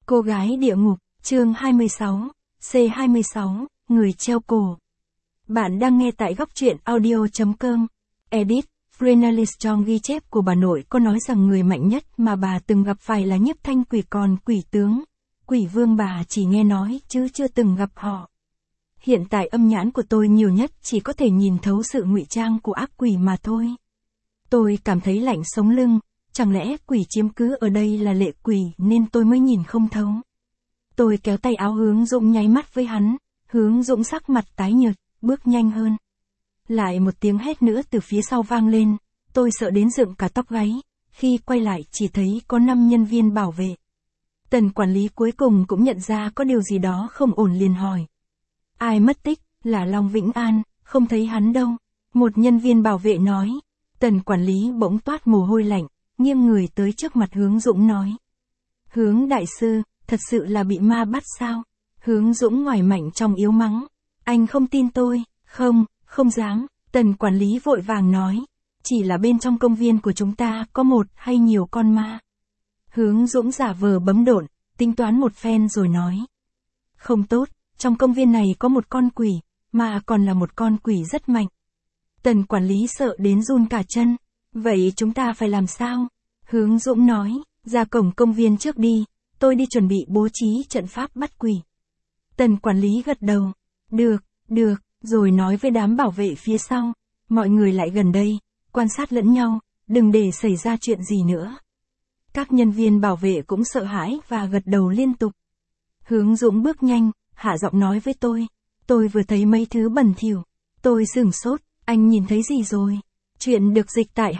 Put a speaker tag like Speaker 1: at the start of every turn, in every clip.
Speaker 1: Cô gái địa ngục, chương 26, C26, người treo cổ. Bạn đang nghe tại góc truyện audio.com. Edit, Frenalis trong ghi chép của bà nội có nói rằng người mạnh nhất mà bà từng gặp phải là Nhiếp Thanh Quỷ, còn quỷ tướng, quỷ vương bà chỉ nghe nói chứ chưa từng gặp họ. Hiện tại âm nhãn của tôi nhiều nhất chỉ có thể nhìn thấu sự ngụy trang của ác quỷ mà thôi. Tôi cảm thấy lạnh sống lưng, chẳng lẽ quỷ chiếm cứ ở đây là lệ quỷ nên tôi mới nhìn không thấu. Tôi kéo tay áo Hướng Dũng nháy mắt với hắn, Hướng Dũng sắc mặt tái nhợt, bước nhanh hơn. Lại một tiếng hét nữa từ phía sau vang lên, tôi sợ đến dựng cả tóc gáy, khi quay lại chỉ thấy có 5 nhân viên bảo vệ. Tần quản lý cuối cùng cũng nhận ra có điều gì đó không ổn liền hỏi. Ai mất tích, là Long Vĩnh An, không thấy hắn đâu. Một nhân viên bảo vệ nói. Tần quản lý bỗng toát mồ hôi lạnh, nghiêng người tới trước mặt Hướng Dũng nói. Hướng đại sư, thật sự là bị ma bắt sao? Hướng Dũng ngoài mạnh trong yếu mắng. Anh không tin tôi, không dám. Tần quản lý vội vàng nói. Chỉ là bên trong công viên của chúng ta có một hay nhiều con ma. Hướng Dũng giả vờ bấm độn, tính toán một phen rồi nói. Không tốt, trong công viên này có một con quỷ, mà còn là một con quỷ rất mạnh. Tần quản lý sợ đến run cả chân. Vậy chúng ta phải làm sao? Hướng Dũng nói, ra cổng công viên trước đi, tôi đi chuẩn bị bố trí trận pháp bắt quỷ. Tần quản lý gật đầu. Được, rồi nói với đám bảo vệ phía sau. Mọi người lại gần đây, quan sát lẫn nhau, đừng để xảy ra chuyện gì nữa. Các nhân viên bảo vệ cũng sợ hãi và gật đầu liên tục. Hướng Dũng bước nhanh, hạ giọng nói với tôi. Tôi vừa thấy mấy thứ bẩn thỉu. Tôi sửng sốt, anh nhìn thấy gì rồi? Chuyện được dịch tại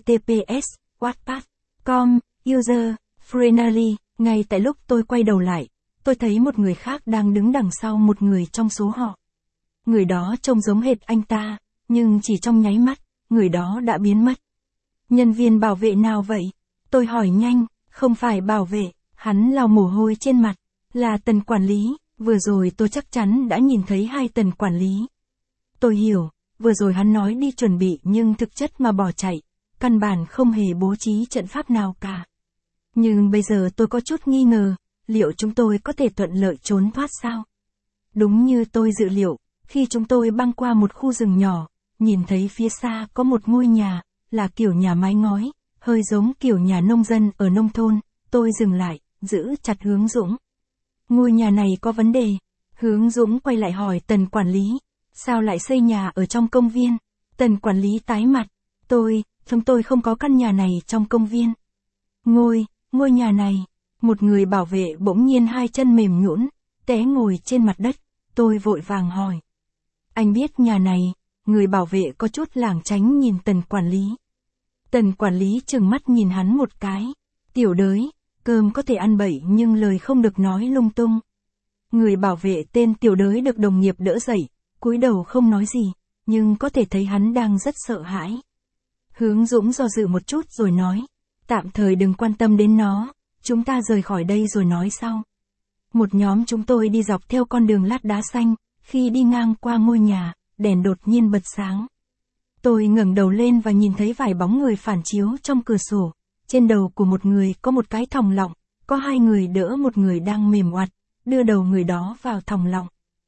Speaker 1: https://wattpad.com, user, Frenally. Ngay tại lúc tôi quay đầu lại, tôi thấy một người khác đang đứng đằng sau một người trong số họ. Người đó trông giống hệt anh ta, nhưng chỉ trong nháy mắt, người đó đã biến mất. Nhân viên bảo vệ nào vậy? Tôi hỏi nhanh. Không phải bảo vệ, hắn lau mồ hôi trên mặt. Là Tần quản lý, vừa rồi tôi chắc chắn đã nhìn thấy hai Tần quản lý. Tôi hiểu, vừa rồi hắn nói đi chuẩn bị nhưng thực chất mà bỏ chạy, căn bản không hề bố trí trận pháp nào cả. Nhưng bây giờ tôi có chút nghi ngờ, liệu chúng tôi có thể thuận lợi trốn thoát sao? Đúng như tôi dự liệu, khi chúng tôi băng qua một khu rừng nhỏ, nhìn thấy phía xa có một ngôi nhà, là kiểu nhà mái ngói, hơi giống kiểu nhà nông dân ở nông thôn. Tôi dừng lại, giữ chặt Hướng Dũng. Ngôi nhà này có vấn đề. Hướng Dũng quay lại hỏi Tần quản lý. Sao lại xây nhà ở trong công viên? Tần quản lý tái mặt. Chúng tôi không có căn nhà này trong công viên. Ngôi nhà này. Một người bảo vệ bỗng nhiên hai chân mềm nhũn, té ngồi trên mặt đất. Tôi vội vàng hỏi. Anh biết nhà này? Người bảo vệ có chút lảng tránh nhìn Tần quản lý. Tần quản lý trừng mắt nhìn hắn một cái. Tiểu đới, cơm có thể ăn bậy nhưng lời không được nói lung tung. Người bảo vệ tên Tiểu đới được đồng nghiệp đỡ dậy, cúi đầu không nói gì, nhưng có thể thấy hắn đang rất sợ hãi. Hướng Dũng do dự một chút rồi nói, tạm thời đừng quan tâm đến nó, chúng ta rời khỏi đây rồi nói sau. Một nhóm chúng tôi đi dọc theo con đường lát đá xanh, khi đi ngang qua ngôi nhà, đèn đột nhiên bật sáng. Tôi ngẩng đầu lên và nhìn thấy vài bóng người phản chiếu trong cửa sổ. Trên đầu của một người có một cái thòng lọng, có hai người đỡ một người đang mềm oặt, đưa đầu người đó vào thòng lọng.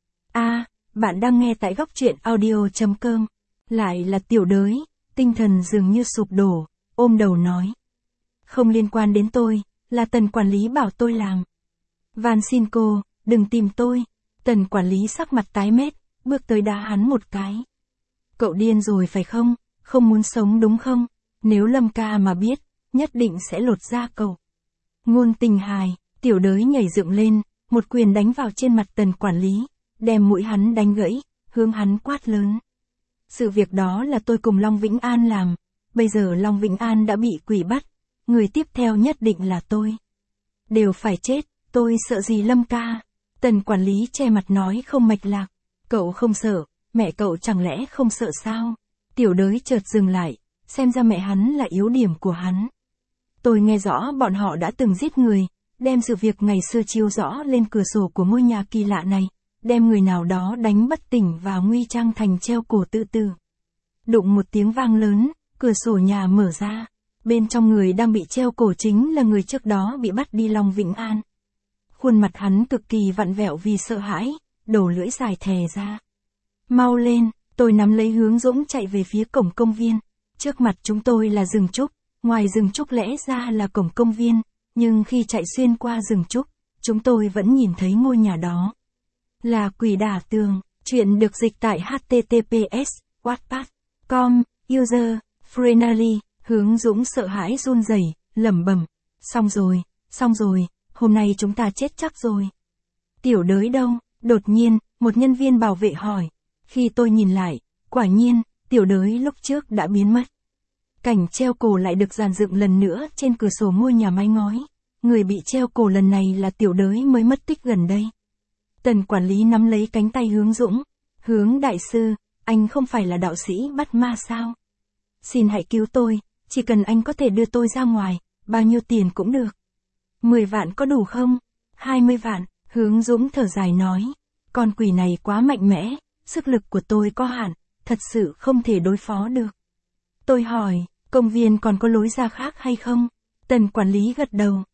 Speaker 1: Bạn đang nghe tại góc truyện audio.com. Lại là Tiểu đới, tinh thần dường như sụp đổ, ôm đầu nói. Không liên quan đến tôi, là Tần quản lý bảo tôi làm. Van xin cô, đừng tìm tôi. Tần quản lý sắc mặt tái mét, bước tới đá hắn một cái. Cậu điên rồi phải không? Không muốn sống đúng không? Nếu Lâm ca mà biết, nhất định sẽ lột da cậu. Ngôn tình hài, Tiểu đới nhảy dựng lên, một quyền đánh vào trên mặt Tần quản lý, đem mũi hắn đánh gãy, hướng hắn quát lớn. Sự việc đó là tôi cùng Long Vĩnh An làm, bây giờ Long Vĩnh An đã bị quỷ bắt, người tiếp theo nhất định là tôi. Đều phải chết, tôi sợ gì Lâm ca? Tần quản lý che mặt nói không mạch lạc. Cậu không sợ, mẹ cậu chẳng lẽ không sợ sao? Tiểu đới chợt dừng lại, xem ra mẹ hắn là yếu điểm của hắn. Tôi nghe rõ bọn họ đã từng giết người, đem sự việc ngày xưa chiếu rõ lên cửa sổ của ngôi nhà kỳ lạ này, đem người nào đó đánh bất tỉnh và nguy trang thành treo cổ tự tử. Đụng một tiếng vang lớn, cửa sổ nhà mở ra. Bên trong người đang bị treo cổ chính là người trước đó bị bắt đi Long Vĩnh An. Khuôn mặt hắn cực kỳ vặn vẹo vì sợ hãi, đầu lưỡi dài thè ra. Mau lên, tôi nắm lấy Hướng Dũng chạy về phía cổng công viên. Trước mặt chúng tôi là rừng trúc, ngoài rừng trúc lẽ ra là cổng công viên, nhưng khi chạy xuyên qua rừng trúc, chúng tôi vẫn nhìn thấy ngôi nhà đó. Là Quỷ Đả Tường, chuyện được dịch tại https wattpad.com, user, Frenally, Hướng Dũng sợ hãi run rẩy, lẩm bẩm, xong rồi, hôm nay chúng ta chết chắc rồi. Tiểu Đới đâu? Đột nhiên, một nhân viên bảo vệ hỏi. Khi tôi nhìn lại, quả nhiên, Tiểu Đới lúc trước đã biến mất. Cảnh treo cổ lại được dàn dựng lần nữa trên cửa sổ ngôi nhà mái ngói. Người bị treo cổ lần này là Tiểu Đới mới mất tích gần đây. Tần quản lý nắm lấy cánh tay Hướng Dũng. Hướng đại sư, anh không phải là đạo sĩ bắt ma sao? Xin hãy cứu tôi, chỉ cần anh có thể đưa tôi ra ngoài, bao nhiêu tiền cũng được. 10 vạn có đủ không? 20 vạn, Hướng Dũng thở dài nói. Con quỷ này quá mạnh mẽ, sức lực của tôi có hạn, thật sự không thể đối phó được. Tôi hỏi, công viên còn có lối ra khác hay không? Tần quản lý gật đầu.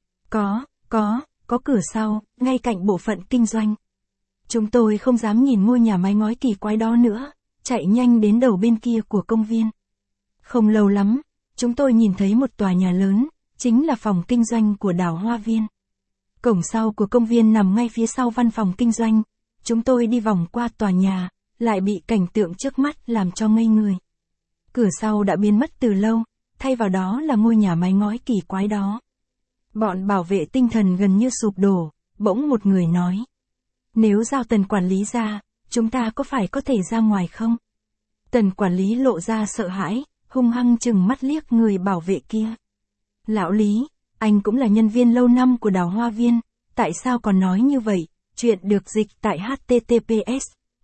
Speaker 1: Có cửa sau, ngay cạnh bộ phận kinh doanh. Chúng tôi không dám nhìn ngôi nhà mái ngói kỳ quái đó nữa, chạy nhanh đến đầu bên kia của công viên. Không lâu lắm, chúng tôi nhìn thấy một tòa nhà lớn, chính là phòng kinh doanh của Đào Hoa Viên. Cổng sau của công viên nằm ngay phía sau văn phòng kinh doanh. Chúng tôi đi vòng qua tòa nhà, lại bị cảnh tượng trước mắt làm cho ngây người. Cửa sau đã biến mất từ lâu, thay vào đó là ngôi nhà mái ngói kỳ quái đó. Bọn bảo vệ tinh thần gần như sụp đổ, bỗng một người nói. Nếu giao Tần quản lý ra, chúng ta có thể ra ngoài không? Tần quản lý lộ ra sợ hãi, hung hăng chừng mắt liếc người bảo vệ kia. Lão Lý, anh cũng là nhân viên lâu năm của Đào Hoa Viên, tại sao còn nói như vậy? Chuyện được dịch tại https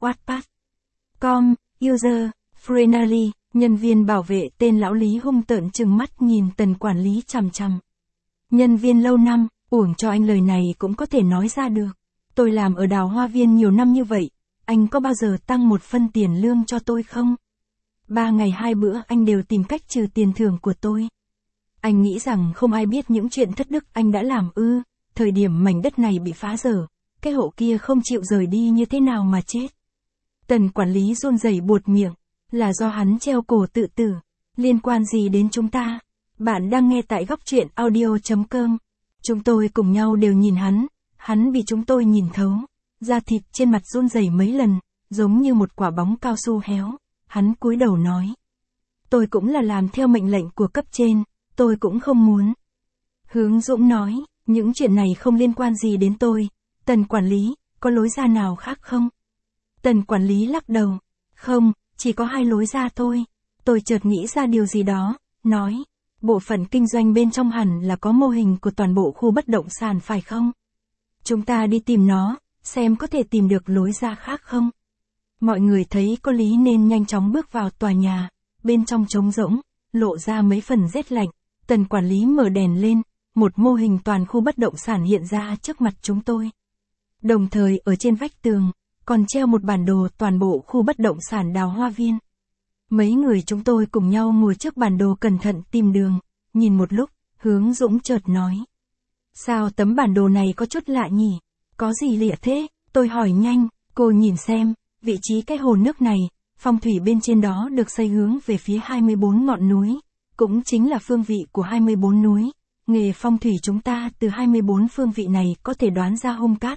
Speaker 1: wattpad.com, user, Frenally, nhân viên bảo vệ tên Lão Lý hung tợn chừng mắt nhìn Tần quản lý chằm chằm. Nhân viên lâu năm, uổng cho anh lời này cũng có thể nói ra được. Tôi làm ở Đào Hoa Viên nhiều năm như vậy, anh có bao giờ tăng một phân tiền lương cho tôi không? 3 ngày 2 bữa anh đều tìm cách trừ tiền thưởng của tôi. Anh nghĩ rằng không ai biết những chuyện thất đức anh đã làm ư? Thời điểm mảnh đất này bị phá rỡ, cái hộ kia không chịu rời đi như thế nào mà chết. Tần quản lý run rẩy buột miệng, là do hắn treo cổ tự tử, liên quan gì đến chúng ta? Bạn đang nghe tại góc truyện audio.com. Chúng tôi cùng nhau đều nhìn hắn bị chúng tôi nhìn thấu, da thịt trên mặt run rẩy mấy lần, giống như một quả bóng cao su héo. Hắn cúi đầu nói, tôi cũng là làm theo mệnh lệnh của cấp trên, tôi cũng không muốn. Hướng Dũng nói, những chuyện này không liên quan gì đến tôi. Tần quản lý, có lối ra nào khác không? Tần quản lý lắc đầu, không, chỉ có 2 lối ra thôi. Tôi chợt nghĩ ra điều gì đó, nói, bộ phận kinh doanh bên trong hẳn là có mô hình của toàn bộ khu bất động sản phải không? Chúng ta đi tìm nó, xem có thể tìm được lối ra khác không? Mọi người thấy có lý nên nhanh chóng bước vào tòa nhà, bên trong trống rỗng, lộ ra mấy phần rét lạnh. Tần quản lý mở đèn lên, một mô hình toàn khu bất động sản hiện ra trước mặt chúng tôi. Đồng thời ở trên vách tường, còn treo một bản đồ toàn bộ khu bất động sản Đào Hoa Viên. Mấy người chúng tôi cùng nhau ngồi trước bản đồ cẩn thận tìm đường, nhìn một lúc, Hướng Dũng chợt nói. Sao tấm bản đồ này có chút lạ nhỉ? Có gì lạ thế? Tôi hỏi nhanh, cô nhìn xem, vị trí cái hồ nước này, phong thủy bên trên đó được xây hướng về phía 24 ngọn núi, cũng chính là phương vị của 24 núi. Nghề phong thủy chúng ta từ 24 phương vị này có thể đoán ra hung cát.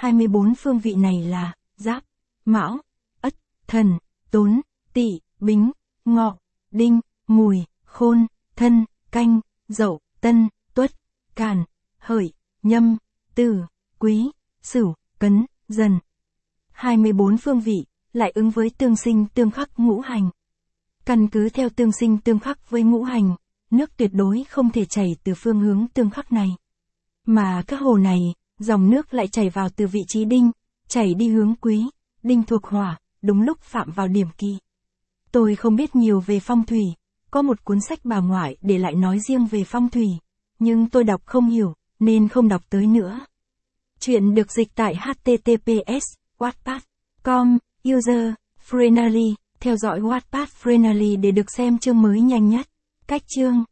Speaker 1: 24 phương vị này là Giáp, Mão, Ất, Thần, Tốn, Tỵ, Bính, Ngọ, Đinh, Mùi, Khôn, Thân, Canh, Dậu, Tân, Tuất, Càn, Hợi, Nhâm, Tử, Quý, Sửu, Cấn, Dần. 24 phương vị, lại ứng với tương sinh tương khắc ngũ hành. Căn cứ theo tương sinh tương khắc với ngũ hành, nước tuyệt đối không thể chảy từ phương hướng tương khắc này. Mà các hồ này, dòng nước lại chảy vào từ vị trí Đinh, chảy đi hướng Quý, Đinh thuộc hỏa, đúng lúc phạm vào điểm kỳ. Tôi không biết nhiều về phong thủy, có một cuốn sách bà ngoại để lại nói riêng về phong thủy, nhưng tôi đọc không hiểu, nên không đọc tới nữa. Chuyện được dịch tại https wattpad.com, user, Frenally, theo dõi Wattpad Frenally để được xem chương mới nhanh nhất. Cách chương